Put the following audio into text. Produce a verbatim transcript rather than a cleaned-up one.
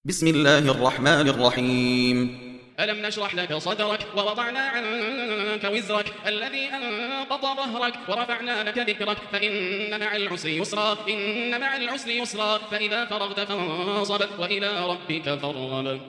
بسم الله الرحمن الرحيم. ألم نشرح لك صدرك ووضعنا عنك وزرك الذي أنقض ظهرك ورفعنا لك ذكرك فإن مع العسر يسرا إن مع العسر يسرا فإذا فرغت فانصب وإلى ربك فارغب.